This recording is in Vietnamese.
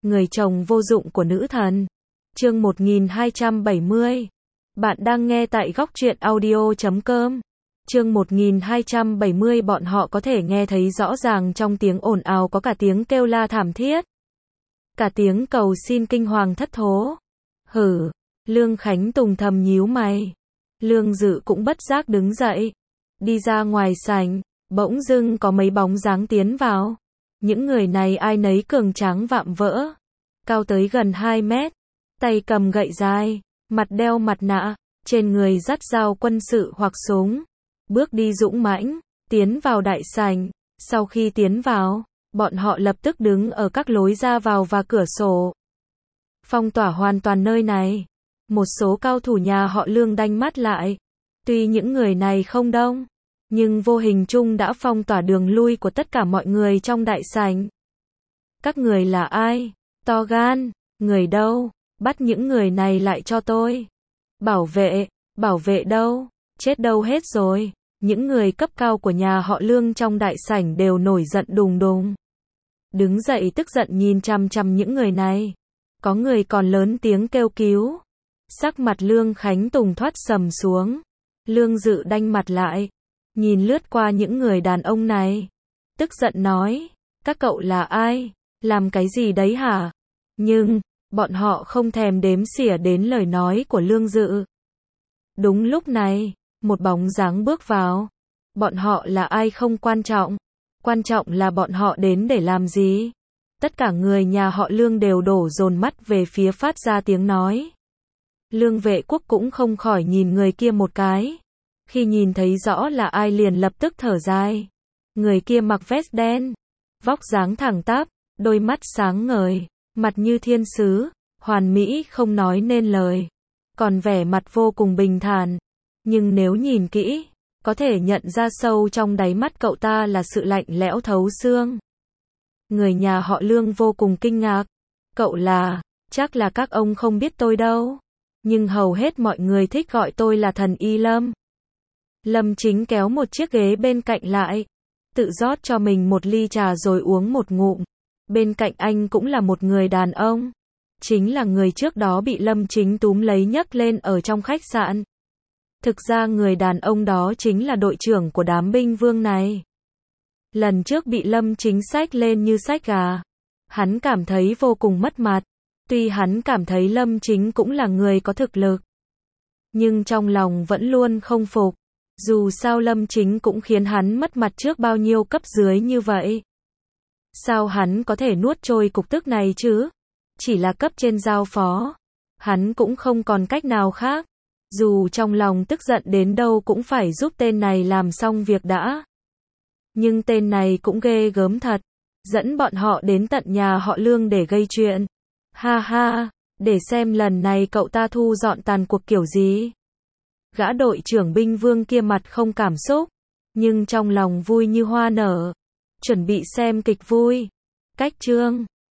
Người chồng vô dụng của nữ thần. Chương 1270. Bạn đang nghe tại góc truyện audio.com. Chương 1270. Bọn họ có thể nghe thấy rõ ràng trong tiếng ồn ào có cả tiếng kêu la thảm thiết, cả tiếng cầu xin kinh hoàng thất thố. Hử. Lương Khánh Tùng thầm nhíu mày. Lương Dự cũng bất giác đứng dậy, đi ra ngoài sảnh. Bỗng dưng có mấy bóng dáng tiến vào. Những người này ai nấy cường tráng vạm vỡ, cao tới gần 2 mét, tay cầm gậy dài, mặt đeo mặt nạ, trên người dắt dao quân sự hoặc súng, bước đi dũng mãnh, tiến vào đại sảnh. Sau khi tiến vào, bọn họ lập tức đứng ở các lối ra vào và cửa sổ, phong tỏa hoàn toàn nơi này. Một số cao thủ nhà họ Lương đanh mắt lại. Tuy những người này không đông, nhưng vô hình chung đã phong tỏa đường lui của tất cả mọi người trong đại sảnh. Các người là ai? To gan, người đâu? Bắt những người này lại cho tôi. Bảo vệ đâu? Chết đâu hết rồi? Những người cấp cao của nhà họ Lương trong đại sảnh đều nổi giận đùng đùng, đứng dậy tức giận nhìn chằm chằm những người này. Có người còn lớn tiếng kêu cứu. Sắc mặt Lương Khánh Tùng thoát sầm xuống. Lương Dự đanh mặt lại, nhìn lướt qua những người đàn ông này, tức giận nói, các cậu là ai? Làm cái gì đấy hả? Nhưng, bọn họ không thèm đếm xỉa đến lời nói của Lương Dự. Đúng lúc này, một bóng dáng bước vào. Bọn họ là ai không quan trọng, quan trọng là bọn họ đến để làm gì. Tất cả người nhà họ Lương đều đổ dồn mắt về phía phát ra tiếng nói. Lương Vệ Quốc cũng không khỏi nhìn người kia một cái. Khi nhìn thấy rõ là ai liền lập tức thở dài. Người kia mặc vest đen, vóc dáng thẳng tắp, đôi mắt sáng ngời, mặt như thiên sứ, hoàn mỹ không nói nên lời. Còn vẻ mặt vô cùng bình thản. Nhưng nếu nhìn kỹ, có thể nhận ra sâu trong đáy mắt cậu ta là sự lạnh lẽo thấu xương. Người nhà họ Lương vô cùng kinh ngạc. Cậu là, chắc là các ông không biết tôi đâu. Nhưng hầu hết mọi người thích gọi tôi là thần y Lâm. Lâm Chính kéo một chiếc ghế bên cạnh lại, tự rót cho mình một ly trà rồi uống một ngụm. Bên cạnh anh cũng là một người đàn ông, chính là người trước đó bị Lâm Chính túm lấy nhấc lên ở trong khách sạn. Thực ra người đàn ông đó chính là đội trưởng của đám binh vương này. Lần trước bị Lâm Chính xách lên như xách gà, hắn cảm thấy vô cùng mất mặt. Tuy hắn cảm thấy Lâm Chính cũng là người có thực lực, nhưng trong lòng vẫn luôn không phục. Dù sao Lâm Chính cũng khiến hắn mất mặt trước bao nhiêu cấp dưới như vậy. Sao hắn có thể nuốt trôi cục tức này chứ? Chỉ là cấp trên giao phó, hắn cũng không còn cách nào khác. Dù trong lòng tức giận đến đâu cũng phải giúp tên này làm xong việc đã. Nhưng tên này cũng ghê gớm thật, dẫn bọn họ đến tận nhà họ Lương để gây chuyện. Ha ha, để xem lần này cậu ta thu dọn tàn cuộc kiểu gì. Gã đội trưởng binh vương kia mặt không cảm xúc, nhưng trong lòng vui như hoa nở, chuẩn bị xem kịch vui. Cách chương